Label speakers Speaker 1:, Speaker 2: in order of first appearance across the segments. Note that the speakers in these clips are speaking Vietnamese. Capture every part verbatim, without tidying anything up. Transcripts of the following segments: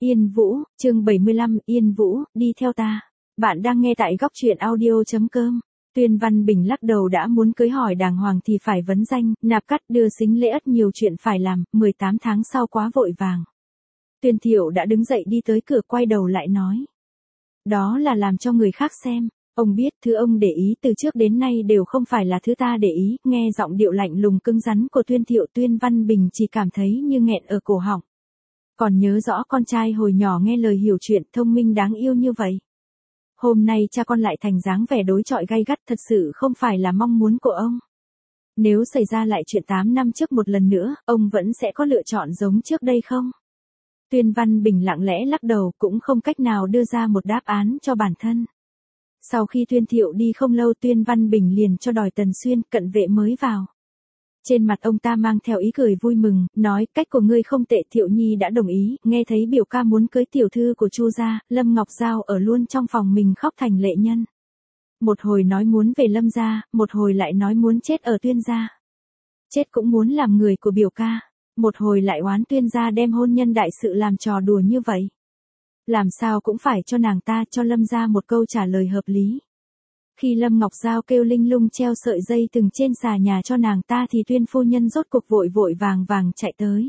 Speaker 1: Yên Vũ, chương bảy mươi lăm, Yên Vũ, đi theo ta. Bạn đang nghe tại góc truyện audio.com. Tuyên Văn Bình lắc đầu đã muốn cưới hỏi đàng hoàng thì phải vấn danh, nạp cắt đưa sính lễ ất nhiều chuyện phải làm, mười tám tháng sau quá vội vàng. Tuyên Thiệu đã đứng dậy đi tới cửa quay đầu lại nói. Đó là làm cho người khác xem. Ông biết thứ ông để ý từ trước đến nay đều không phải là thứ ta để ý, nghe giọng điệu lạnh lùng cứng rắn của Tuyên Thiệu, Tuyên Văn Bình chỉ cảm thấy như nghẹn ở cổ họng. Còn nhớ rõ con trai hồi nhỏ nghe lời hiểu chuyện, thông minh đáng yêu như vậy. Hôm nay cha con lại thành dáng vẻ đối chọi gay gắt, thật sự không phải là mong muốn của ông. Nếu xảy ra lại chuyện tám năm trước một lần nữa, ông vẫn sẽ có lựa chọn giống trước đây không? Tuyên Văn Bình lặng lẽ lắc đầu, cũng không cách nào đưa ra một đáp án cho bản thân. Sau khi Tuyên Thiệu đi không lâu, Tuyên Văn Bình liền cho đòi Tần Xuyên, cận vệ mới vào. Trên mặt ông ta mang theo ý cười vui mừng, nói, cách của ngươi không tệ, Thiệu Nhi đã đồng ý, nghe thấy biểu ca muốn cưới tiểu thư của Chu gia, Lâm Ngọc Giao ở luôn trong phòng mình khóc thành lệ nhân. Một hồi nói muốn về Lâm gia, một hồi lại nói muốn chết ở Tuyên gia. Chết cũng muốn làm người của biểu ca, một hồi lại oán Tuyên gia đem hôn nhân đại sự làm trò đùa như vậy. Làm sao cũng phải cho nàng ta, cho Lâm gia một câu trả lời hợp lý. Khi Lâm Ngọc Giao kêu linh lung treo sợi dây từng trên xà nhà cho nàng ta thì Tuyên phu nhân rốt cuộc vội vội vàng vàng chạy tới.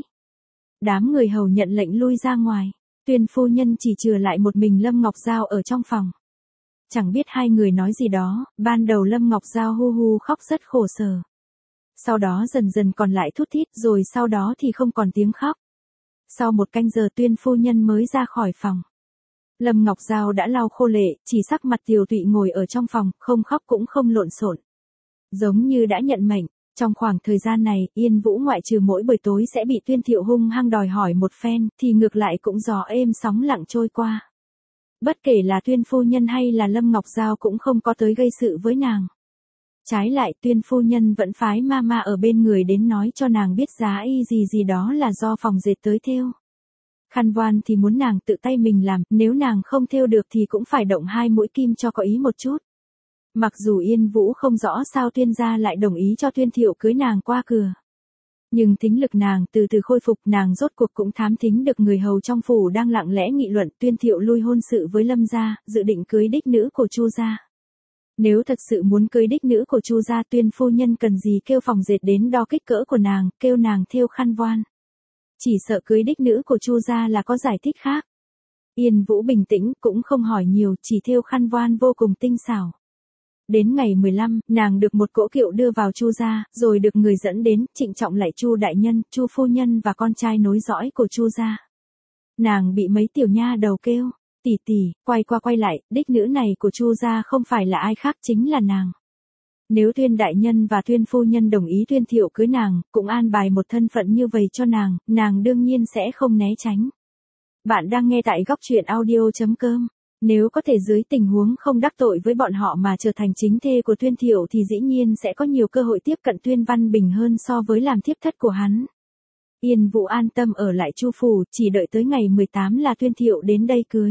Speaker 1: Đám người hầu nhận lệnh lui ra ngoài, Tuyên phu nhân chỉ chừa lại một mình Lâm Ngọc Giao ở trong phòng. Chẳng biết hai người nói gì đó, ban đầu Lâm Ngọc Giao hu hu khóc rất khổ sở. Sau đó dần dần còn lại thút thít, rồi sau đó thì không còn tiếng khóc. Sau một canh giờ Tuyên phu nhân mới ra khỏi phòng. Lâm Ngọc Giao đã lau khô lệ, chỉ sắc mặt tiều tụy ngồi ở trong phòng, không khóc cũng không lộn xộn. Giống như đã nhận mệnh, trong khoảng thời gian này, Yên Vũ ngoại trừ mỗi buổi tối sẽ bị Tuyên Thiệu hung hăng đòi hỏi một phen, thì ngược lại cũng gió êm sóng lặng trôi qua. Bất kể là Tuyên phu nhân hay là Lâm Ngọc Giao cũng không có tới gây sự với nàng. Trái lại, Tuyên phu nhân vẫn phái mama ở bên người đến nói cho nàng biết giá y gì gì đó là do phòng dệt tới thêu. Khăn voan thì muốn nàng tự tay mình làm, nếu nàng không thêu được thì cũng phải động hai mũi kim cho có ý một chút. Mặc dù Yên Vũ không rõ sao Tuyên gia lại đồng ý cho Tuyên Thiệu cưới nàng qua cửa. Nhưng thính lực nàng từ từ khôi phục, nàng rốt cuộc cũng thám thính được người hầu trong phủ đang lặng lẽ nghị luận Tuyên Thiệu lui hôn sự với Lâm gia, dự định cưới đích nữ của Chu gia. Nếu thật sự muốn cưới đích nữ của Chu gia, Tuyên phu nhân cần gì kêu phòng dệt đến đo kích cỡ của nàng, kêu nàng thêu khăn voan. Chỉ sợ cưới đích nữ của Chu gia là có giải thích khác. Yên Vũ bình tĩnh, cũng không hỏi nhiều, chỉ thêu khăn voan vô cùng tinh xảo. Đến ngày mười lăm, nàng được một cỗ kiệu đưa vào Chu gia, rồi được người dẫn đến, trịnh trọng lạy Chu đại nhân, Chu phu nhân và con trai nối dõi của Chu gia. Nàng bị mấy tiểu nha đầu kêu, tỷ tỷ, quay qua quay lại, đích nữ này của Chu gia không phải là ai khác, chính là nàng. Nếu Tuyên đại nhân và Tuyên phu nhân đồng ý Tuyên Thiệu cưới nàng, cũng an bài một thân phận như vậy cho nàng, nàng đương nhiên sẽ không né tránh. Bạn đang nghe tại góc truyện audio.com. Nếu có thể dưới tình huống không đắc tội với bọn họ mà trở thành chính thê của Tuyên Thiệu thì dĩ nhiên sẽ có nhiều cơ hội tiếp cận Tuyên Văn Bình hơn so với làm thiếp thất của hắn. Yên Vũ an tâm ở lại Chu phủ, chỉ đợi tới ngày mười tám là Tuyên Thiệu đến đây cưới.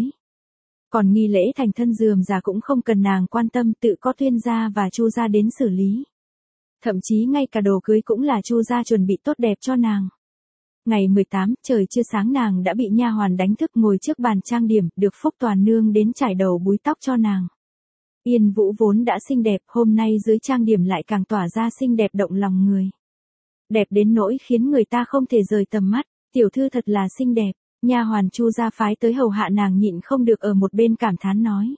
Speaker 1: Còn nghi lễ thành thân rườm rà cũng không cần nàng quan tâm, tự có Tuyên gia và Chu gia đến xử lý. Thậm chí ngay cả đồ cưới cũng là Chu gia chuẩn bị tốt đẹp cho nàng. Ngày mười tám, trời chưa sáng nàng đã bị nha hoàn đánh thức ngồi trước bàn trang điểm, được Phúc Toàn nương đến trải đầu búi tóc cho nàng. Yên Vũ vốn đã xinh đẹp, hôm nay dưới trang điểm lại càng tỏa ra xinh đẹp động lòng người. Đẹp đến nỗi khiến người ta không thể rời tầm mắt, tiểu thư thật là xinh đẹp. Nha hoàn Chu gia phái tới hầu hạ nàng nhịn không được ở một bên cảm thán nói.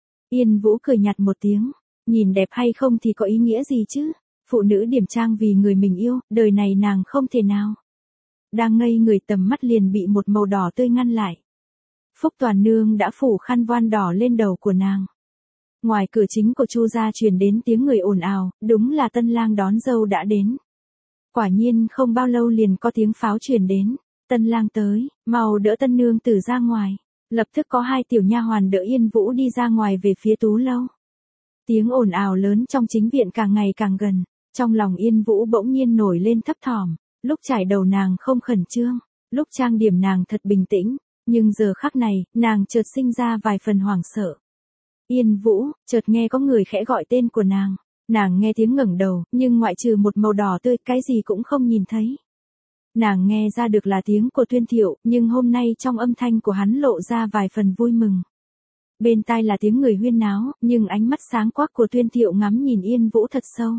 Speaker 1: Yên Vũ cười nhạt một tiếng, nhìn đẹp hay không thì có ý nghĩa gì chứ, phụ nữ điểm trang vì người mình yêu, đời này nàng không thể nào. Đang ngây người tầm mắt liền bị một màu đỏ tươi ngăn lại. Phúc Toàn nương đã phủ khăn voan đỏ lên đầu của nàng. Ngoài cửa chính của Chu gia truyền đến tiếng người ồn ào, đúng là tân lang đón dâu đã đến. Quả nhiên không bao lâu liền có tiếng pháo truyền đến. Tân lang tới, mau đỡ tân nương tử ra ngoài. Lập tức có hai tiểu nha hoàn đỡ Yên Vũ đi ra ngoài về phía tú lâu. Tiếng ồn ào lớn trong chính viện càng ngày càng gần. Trong lòng Yên Vũ bỗng nhiên nổi lên thấp thỏm. Lúc trải đầu nàng không khẩn trương, lúc trang điểm nàng thật bình tĩnh. Nhưng giờ khắc này, nàng chợt sinh ra vài phần hoảng sợ. Yên Vũ, chợt nghe có người khẽ gọi tên của nàng. Nàng nghe tiếng ngẩng đầu, nhưng ngoại trừ một màu đỏ tươi, cái gì cũng không nhìn thấy. Nàng nghe ra được là tiếng của Tuyên Thiệu, nhưng hôm nay trong âm thanh của hắn lộ ra vài phần vui mừng. Bên tai là tiếng người huyên náo, nhưng ánh mắt sáng quắc của Tuyên Thiệu ngắm nhìn Yên Vũ thật sâu.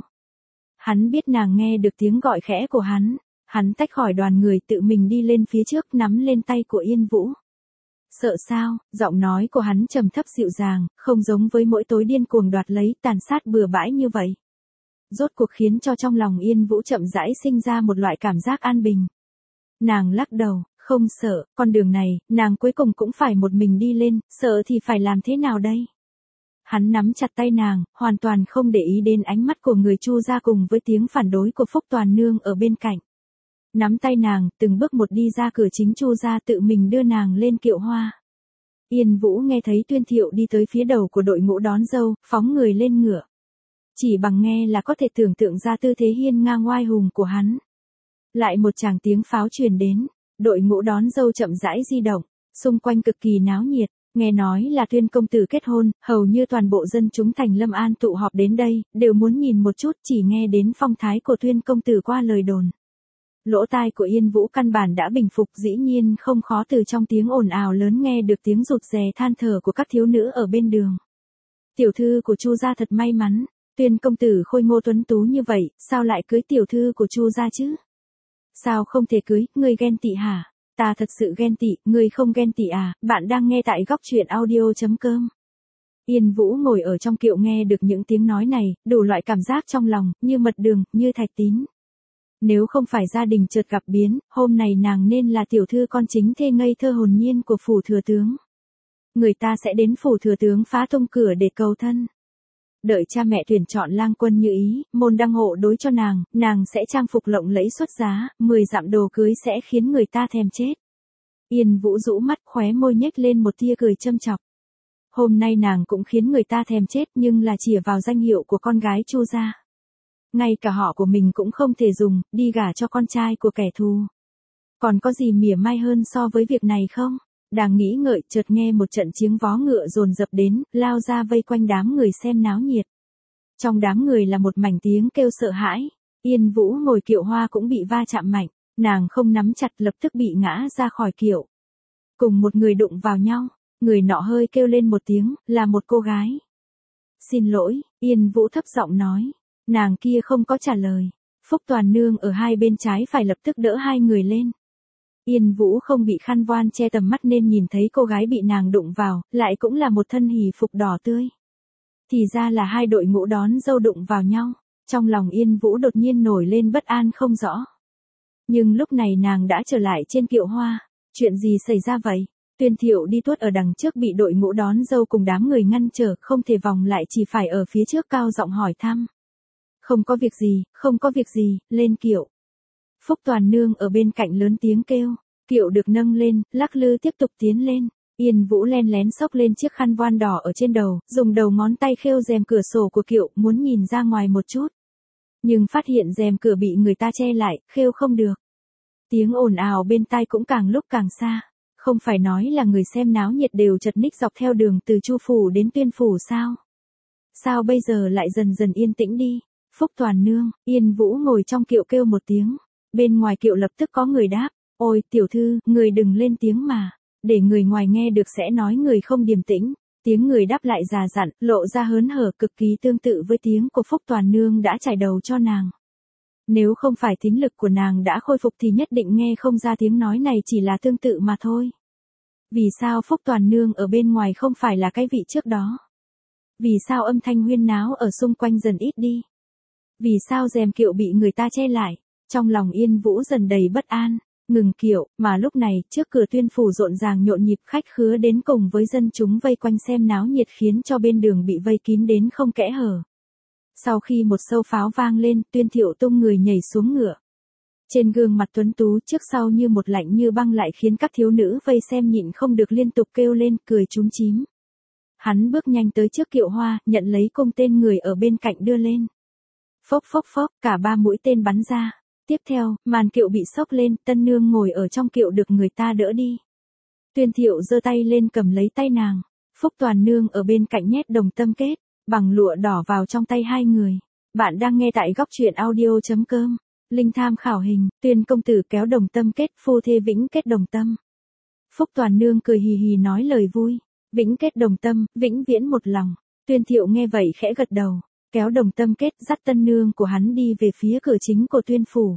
Speaker 1: Hắn biết nàng nghe được tiếng gọi khẽ của hắn, hắn tách khỏi đoàn người tự mình đi lên phía trước nắm lên tay của Yên Vũ. Sợ sao, giọng nói của hắn trầm thấp dịu dàng, không giống với mỗi tối điên cuồng đoạt lấy tàn sát bừa bãi như vậy. Rốt cuộc khiến cho trong lòng Yên Vũ chậm rãi sinh ra một loại cảm giác an bình. Nàng lắc đầu, không sợ, con đường này, nàng cuối cùng cũng phải một mình đi lên, sợ thì phải làm thế nào đây? Hắn nắm chặt tay nàng, hoàn toàn không để ý đến ánh mắt của người Chu gia cùng với tiếng phản đối của Phúc Toàn Nương ở bên cạnh. Nắm tay nàng, từng bước một đi ra cửa chính Chu gia tự mình đưa nàng lên kiệu hoa. Yên Vũ nghe thấy Tuyên Thiệu đi tới phía đầu của đội ngũ đón dâu, phóng người lên ngựa. Chỉ bằng nghe là có thể tưởng tượng ra tư thế hiên ngang oai hùng của hắn. Lại một tràng tiếng pháo truyền đến, đội ngũ đón dâu chậm rãi di động, xung quanh cực kỳ náo nhiệt, nghe nói là Tuyên công tử kết hôn, hầu như toàn bộ dân chúng thành Lâm An tụ họp đến đây, đều muốn nhìn một chút, chỉ nghe đến phong thái của Tuyên công tử qua lời đồn. Lỗ tai của Yên Vũ căn bản đã bình phục, dĩ nhiên không khó từ trong tiếng ồn ào lớn nghe được tiếng rụt rè than thở của các thiếu nữ ở bên đường. Tiểu thư của Chu gia thật may mắn, Tuyên công tử khôi ngô tuấn tú như vậy, sao lại cưới tiểu thư của Chu gia chứ? Sao không thể cưới, ngươi ghen tị hả? Ta thật sự ghen tị, ngươi không ghen tị à? Bạn đang nghe tại góc truyện audio.com. Yên Vũ ngồi ở trong kiệu nghe được những tiếng nói này, đủ loại cảm giác trong lòng, như mật đường, như thạch tín. Nếu không phải gia đình chợt gặp biến, hôm nay nàng nên là tiểu thư con chính thê ngây thơ hồn nhiên của phủ thừa tướng. Người ta sẽ đến phủ thừa tướng phá tung cửa để cầu thân. Đợi cha mẹ tuyển chọn lang quân như ý, môn đăng hộ đối cho nàng, nàng sẽ trang phục lộng lẫy xuất giá, mười dặm đồ cưới sẽ khiến người ta thèm chết. Yên Vũ rũ mắt, khóe môi nhếch lên một tia cười châm chọc. Hôm nay nàng cũng khiến người ta thèm chết, nhưng là chìa vào danh hiệu của con gái Chu gia. Ngay cả họ của mình cũng không thể dùng, đi gả cho con trai của kẻ thù. Còn có gì mỉa mai hơn so với việc này không? Đang nghĩ ngợi, chợt nghe một trận tiếng vó ngựa dồn dập đến, lao ra vây quanh đám người xem náo nhiệt. Trong đám người là một mảnh tiếng kêu sợ hãi. Yên Vũ ngồi kiệu hoa cũng bị va chạm mạnh, nàng không nắm chặt lập tức bị ngã ra khỏi kiệu. Cùng một người đụng vào nhau, người nọ hơi kêu lên một tiếng, là một cô gái. Xin lỗi, Yên Vũ thấp giọng nói. Nàng kia không có trả lời. Phúc Toàn Nương ở hai bên trái phải lập tức đỡ hai người lên. Yên Vũ không bị khăn voan che tầm mắt nên nhìn thấy cô gái bị nàng đụng vào, lại cũng là một thân hỉ phục đỏ tươi. Thì ra là hai đội ngũ đón dâu đụng vào nhau, trong lòng Yên Vũ đột nhiên nổi lên bất an không rõ. Nhưng lúc này nàng đã trở lại trên kiệu hoa, chuyện gì xảy ra vậy? Tuyên Thiệu đi tuốt ở đằng trước bị đội ngũ đón dâu cùng đám người ngăn trở, không thể vòng lại chỉ phải ở phía trước cao giọng hỏi thăm. Không có việc gì, không có việc gì, lên kiệu. Phúc Toàn Nương ở bên cạnh lớn tiếng kêu, kiệu được nâng lên, lắc lư tiếp tục tiến lên. Yên Vũ len lén xốc lên chiếc khăn voan đỏ ở trên đầu, dùng đầu ngón tay khêu rèm cửa sổ của kiệu, muốn nhìn ra ngoài một chút. Nhưng phát hiện rèm cửa bị người ta che lại, khêu không được. Tiếng ồn ào bên tai cũng càng lúc càng xa. Không phải nói là người xem náo nhiệt đều chật ních dọc theo đường từ Chu phủ đến Tuyên phủ sao? Sao bây giờ lại dần dần yên tĩnh đi? Phúc Toàn Nương, Yên Vũ ngồi trong kiệu kêu một tiếng. Bên ngoài kiệu lập tức có người đáp, ôi tiểu thư, người đừng lên tiếng mà. Để người ngoài nghe được sẽ nói người không điềm tĩnh. Tiếng người đáp lại già dặn, lộ ra hớn hở cực kỳ tương tự với tiếng của Phúc Toàn Nương đã trải đầu cho nàng. Nếu không phải thính lực của nàng đã khôi phục thì nhất định nghe không ra tiếng nói này chỉ là tương tự mà thôi. Vì sao Phúc Toàn Nương ở bên ngoài không phải là cái vị trước đó? Vì sao âm thanh huyên náo ở xung quanh dần ít đi? Vì sao rèm kiệu bị người ta che lại? Trong lòng Yên Vũ dần đầy bất an, ngừng kiệu, mà lúc này, trước cửa Tuyên phủ rộn ràng nhộn nhịp khách khứa đến cùng với dân chúng vây quanh xem náo nhiệt khiến cho bên đường bị vây kín đến không kẽ hở. Sau khi một sâu pháo vang lên, Tuyên Thiệu tung người nhảy xuống ngựa. Trên gương mặt tuấn tú trước sau như một lạnh như băng lại khiến các thiếu nữ vây xem nhịn không được liên tục kêu lên, cười chúm chím. Hắn bước nhanh tới trước kiệu hoa, nhận lấy cung tên người ở bên cạnh đưa lên. Phốc phốc phốc, cả ba mũi tên bắn ra. Tiếp theo, màn kiệu bị xốc lên, tân nương ngồi ở trong kiệu được người ta đỡ đi. Tuyên Thiệu giơ tay lên cầm lấy tay nàng. Phúc Toàn Nương ở bên cạnh nhét đồng tâm kết, bằng lụa đỏ vào trong tay hai người. Bạn đang nghe tại góc truyện audio chấm com. Linh tham khảo hình, Tuyên công tử kéo đồng tâm kết, phu thê vĩnh kết đồng tâm. Phúc Toàn Nương cười hì hì nói lời vui. Vĩnh kết đồng tâm, vĩnh viễn một lòng. Tuyên Thiệu nghe vậy khẽ gật đầu, kéo đồng tâm kết dắt tân nương của hắn đi về phía cửa chính của Tuyên phủ.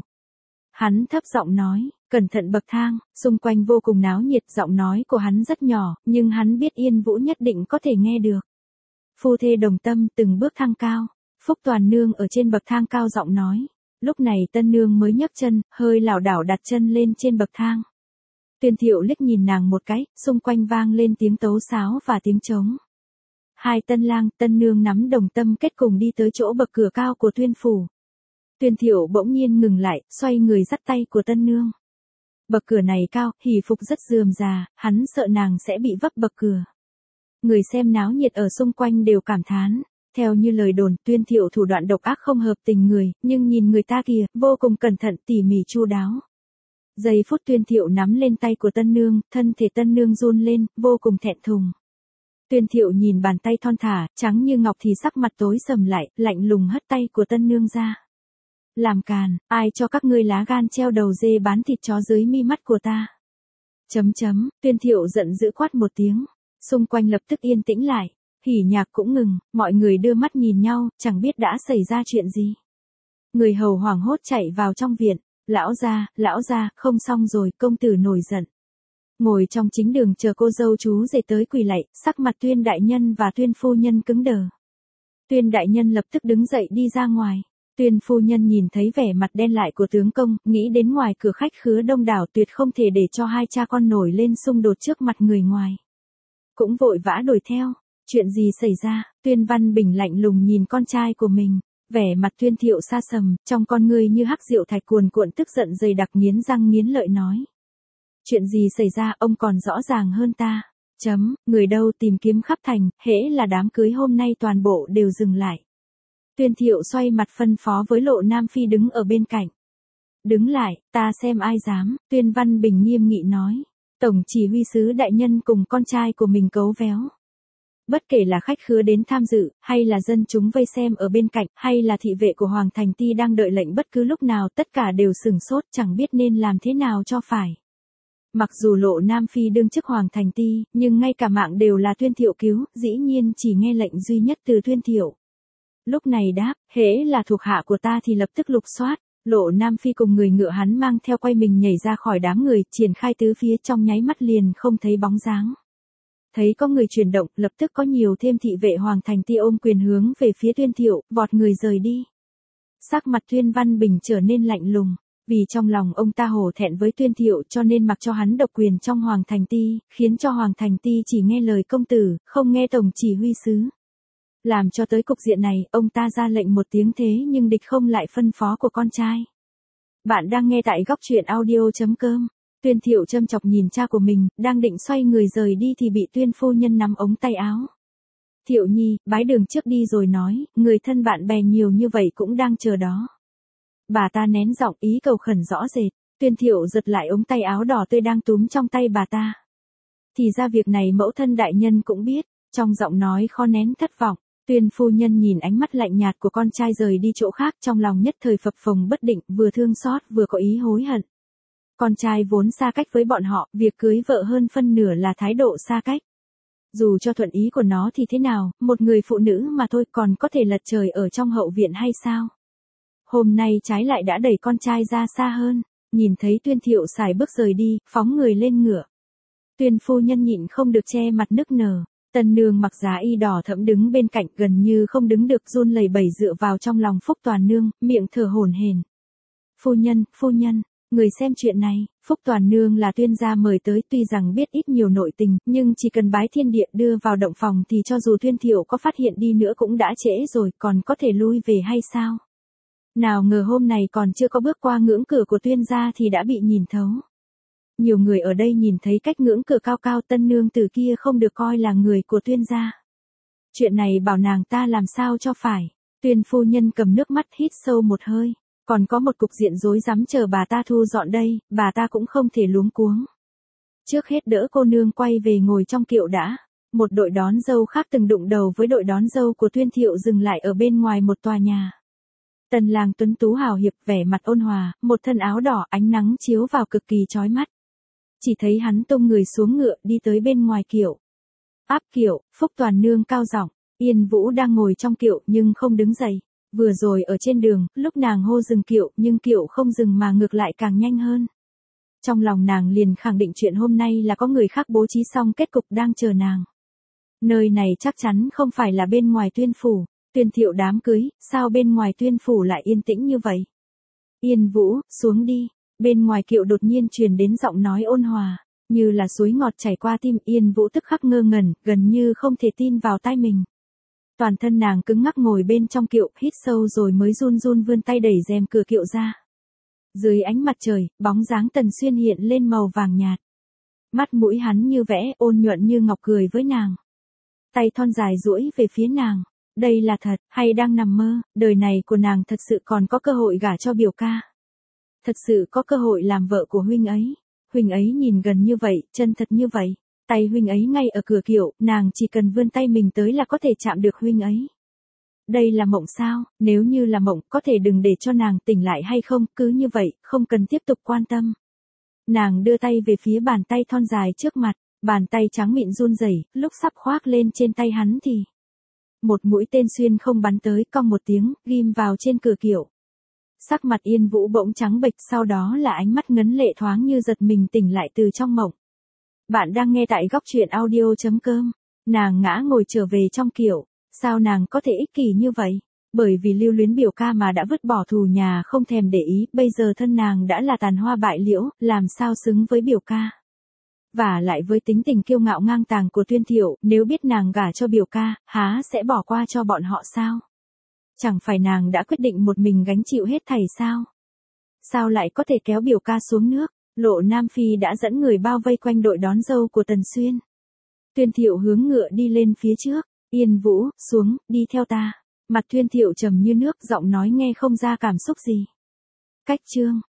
Speaker 1: Hắn thấp giọng nói, cẩn thận bậc thang, xung quanh vô cùng náo nhiệt, giọng nói của hắn rất nhỏ, nhưng hắn biết Yên Vũ nhất định có thể nghe được. Phu thê đồng tâm từng bước thang cao, Phúc Toàn Nương ở trên bậc thang cao giọng nói. Lúc này tân nương mới nhấc chân, hơi lảo đảo đặt chân lên trên bậc thang. Tuyên Thiệu liếc nhìn nàng một cái, xung quanh vang lên tiếng tấu sáo và tiếng trống. Hai tân lang, tân nương nắm đồng tâm kết cùng đi tới chỗ bậc cửa cao của Tuyên phủ. Tuyên Thiệu bỗng nhiên ngừng lại, xoay người dắt tay của tân nương. Bậc cửa này cao, hỉ phục rất rườm rà, hắn sợ nàng sẽ bị vấp bậc cửa. Người xem náo nhiệt ở xung quanh đều cảm thán. Theo như lời đồn, Tuyên Thiệu thủ đoạn độc ác không hợp tình người, nhưng nhìn người ta kìa, vô cùng cẩn thận tỉ mỉ chu đáo. Giây phút Tuyên Thiệu nắm lên tay của tân nương, thân thể tân nương run lên, vô cùng thẹn thùng. Tuyên Thiệu nhìn bàn tay thon thả, trắng như ngọc thì sắc mặt tối sầm lại, lạnh lùng hất tay của tân nương ra. Làm càn, ai cho các ngươi lá gan treo đầu dê bán thịt chó dưới mi mắt của ta. Chấm chấm, Tuyên Thiệu giận dữ quát một tiếng, xung quanh lập tức yên tĩnh lại. Hỉ nhạc cũng ngừng, mọi người đưa mắt nhìn nhau, chẳng biết đã xảy ra chuyện gì. Người hầu hoảng hốt chạy vào trong viện, lão gia, lão gia, không xong rồi, công tử nổi giận. Ngồi trong chính đường chờ cô dâu chú rể tới quỳ lạy, sắc mặt Tuyên đại nhân và Tuyên phu nhân cứng đờ. Tuyên đại nhân lập tức đứng dậy đi ra ngoài. Tuyên phu nhân nhìn thấy vẻ mặt đen lại của tướng công, nghĩ đến ngoài cửa khách khứa đông đảo tuyệt không thể để cho hai cha con nổi lên xung đột trước mặt người ngoài. Cũng vội vã đuổi theo. Chuyện gì xảy ra? Tuyên Văn Bình lạnh lùng nhìn con trai của mình, vẻ mặt Tuyên Thiệu xa sầm, trong con ngươi như hắc rượu thạch cuồn cuộn tức giận dày đặc nghiến răng nghiến lợi nói. Chuyện gì xảy ra, ông còn rõ ràng hơn ta. Chấm, người đâu tìm kiếm khắp thành, hễ là đám cưới hôm nay toàn bộ đều dừng lại. Tuyên Thiệu xoay mặt phân phó với Lộ Nam Phi đứng ở bên cạnh. Đứng lại, ta xem ai dám, Tuyên Văn Bình nghiêm nghị nói. Tổng chỉ huy sứ đại nhân cùng con trai của mình cấu véo. Bất kể là khách khứa đến tham dự, hay là dân chúng vây xem ở bên cạnh, hay là thị vệ của Hoàng Thành Ti đang đợi lệnh bất cứ lúc nào, tất cả đều sửng sốt chẳng biết nên làm thế nào cho phải. Mặc dù Lộ Nam Phi đương chức Hoàng Thành Ti, nhưng ngay cả mạng đều là Tuyên Thiệu cứu, dĩ nhiên chỉ nghe lệnh duy nhất từ Tuyên Thiệu. Lúc này đáp, hễ là thuộc hạ của ta thì lập tức lục soát. Lộ Nam Phi cùng người ngựa hắn mang theo quay mình nhảy ra khỏi đám người, triển khai tứ phía trong nháy mắt liền không thấy bóng dáng. Thấy có người chuyển động, lập tức có nhiều thêm thị vệ Hoàng Thành Ti ôm quyền hướng về phía Tuyên Thiệu, vọt người rời đi. Sắc mặt Tuyên Văn Bình trở nên lạnh lùng, vì trong lòng ông ta hổ thẹn với Tuyên Thiệu cho nên mặc cho hắn độc quyền trong Hoàng Thành Ti, khiến cho Hoàng Thành Ti chỉ nghe lời công tử, không nghe tổng chỉ huy sứ. Làm cho tới cục diện này, ông ta ra lệnh một tiếng thế nhưng địch không lại phân phó của con trai. Bạn đang nghe tại góc truyện audio chấm com. Tuyên Thiệu châm chọc nhìn cha của mình, đang định xoay người rời đi thì bị Tuyên phu nhân nắm ống tay áo. Thiệu nhi, bái đường trước đi rồi nói, người thân bạn bè nhiều như vậy cũng đang chờ đó. Bà ta nén giọng ý cầu khẩn rõ rệt, Tuyên Thiệu giật lại ống tay áo đỏ tươi đang túm trong tay bà ta. Thì ra việc này mẫu thân đại nhân cũng biết, trong giọng nói khó nén thất vọng. Tuyên phu nhân nhìn ánh mắt lạnh nhạt của con trai rời đi chỗ khác, trong lòng nhất thời phập phồng bất định, vừa thương xót vừa có ý hối hận. Con trai vốn xa cách với bọn họ, việc cưới vợ hơn phân nửa là thái độ xa cách. Dù cho thuận ý của nó thì thế nào, một người phụ nữ mà thôi còn có thể lật trời ở trong hậu viện hay sao? Hôm nay trái lại đã đẩy con trai ra xa hơn, nhìn thấy Tuyên Thiệu xài bước rời đi, phóng người lên ngựa. Tuyên phu nhân nhịn không được che mặt nức nở. Tân nương mặc giá y đỏ thẫm đứng bên cạnh gần như không đứng được run lẩy bẩy dựa vào trong lòng Phúc Toàn Nương, miệng thở hổn hển. Phu nhân, phu nhân, người xem chuyện này, Phúc Toàn Nương là Tuyên gia mời tới tuy rằng biết ít nhiều nội tình, nhưng chỉ cần bái thiên địa đưa vào động phòng thì cho dù Tuyên Thiệu có phát hiện đi nữa cũng đã trễ rồi, còn có thể lui về hay sao? Nào ngờ hôm này còn chưa có bước qua ngưỡng cửa của Tuyên gia thì đã bị nhìn thấu. Nhiều người ở đây nhìn thấy cách ngưỡng cửa cao cao tân nương tử kia không được coi là người của Tuyên gia. Chuyện này bảo nàng ta làm sao cho phải. Tuyên phu nhân cầm nước mắt hít sâu một hơi. Còn có một cục diện rối rắm chờ bà ta thu dọn đây, bà ta cũng không thể luống cuống. Trước hết đỡ cô nương quay về ngồi trong kiệu đã. Một đội đón dâu khác từng đụng đầu với đội đón dâu của Tuyên Thiệu dừng lại ở bên ngoài một tòa nhà. Tân lang tuấn tú hào hiệp, vẻ mặt ôn hòa, một thân áo đỏ, ánh nắng chiếu vào cực kỳ chói mắt. Chỉ thấy hắn tung người xuống ngựa đi tới bên ngoài kiệu. Áp kiệu, Phúc Toàn Nương cao giọng, Yên Vũ đang ngồi trong kiệu nhưng không đứng dậy. Vừa rồi ở trên đường, lúc nàng hô dừng kiệu nhưng kiệu không dừng mà ngược lại càng nhanh hơn. Trong lòng nàng liền khẳng định chuyện hôm nay là có người khác bố trí xong kết cục đang chờ nàng. Nơi này chắc chắn không phải là bên ngoài Tuyên phủ, Tuyên Thiệu đám cưới, sao bên ngoài Tuyên phủ lại yên tĩnh như vậy? Yên Vũ, xuống đi. Bên ngoài kiệu đột nhiên truyền đến giọng nói ôn hòa, như là suối ngọt chảy qua tim. Yên Vũ tức khắc ngơ ngẩn, gần như không thể tin vào tai mình. Toàn thân nàng cứng ngắc ngồi bên trong kiệu, hít sâu rồi mới run run vươn tay đẩy rèm cửa kiệu ra. Dưới ánh mặt trời, bóng dáng Tần Xuyên hiện lên màu vàng nhạt. Mắt mũi hắn như vẽ, ôn nhuận như ngọc cười với nàng. Tay thon dài duỗi về phía nàng. Đây là thật, hay đang nằm mơ? Đời này của nàng thật sự còn có cơ hội gả cho biểu ca. Thật sự có cơ hội làm vợ của huynh ấy. Huynh ấy nhìn gần như vậy, chân thật như vậy. Tay huynh ấy ngay ở cửa kiệu, nàng chỉ cần vươn tay mình tới là có thể chạm được huynh ấy. Đây là mộng sao? Nếu như là mộng, có thể đừng để cho nàng tỉnh lại hay không? Cứ như vậy, không cần tiếp tục quan tâm. Nàng đưa tay về phía bàn tay thon dài trước mặt, bàn tay trắng mịn run rẩy, lúc sắp khoác lên trên tay hắn thì một mũi tên xuyên không bắn tới, cong một tiếng, ghim vào trên cửa kiệu. Sắc mặt Yên Vũ bỗng trắng bệch, sau đó là ánh mắt ngấn lệ thoáng như giật mình tỉnh lại từ trong mộng. Bạn đang nghe tại góc truyện audio chấm com. Nàng ngã ngồi trở về trong kiệu. Sao nàng có thể ích kỷ như vậy? Bởi vì lưu luyến biểu ca mà đã vứt bỏ thù nhà không thèm để ý, bây giờ thân nàng đã là tàn hoa bại liễu, làm sao xứng với biểu ca. Và lại với tính tình kiêu ngạo ngang tàng của Tuyên Thiệu, nếu biết nàng gả cho biểu ca, há sẽ bỏ qua cho bọn họ sao? Chẳng phải nàng đã quyết định một mình gánh chịu hết thảy sao? Sao lại có thể kéo biểu ca xuống nước? Lộ Nam Phi đã dẫn người bao vây quanh đội đón dâu của Tần Xuyên. Tuyên Thiệu hướng ngựa đi lên phía trước. Yên Vũ, xuống, đi theo ta. Mặt Tuyên Thiệu trầm như nước, giọng nói nghe không ra cảm xúc gì. Cách chương.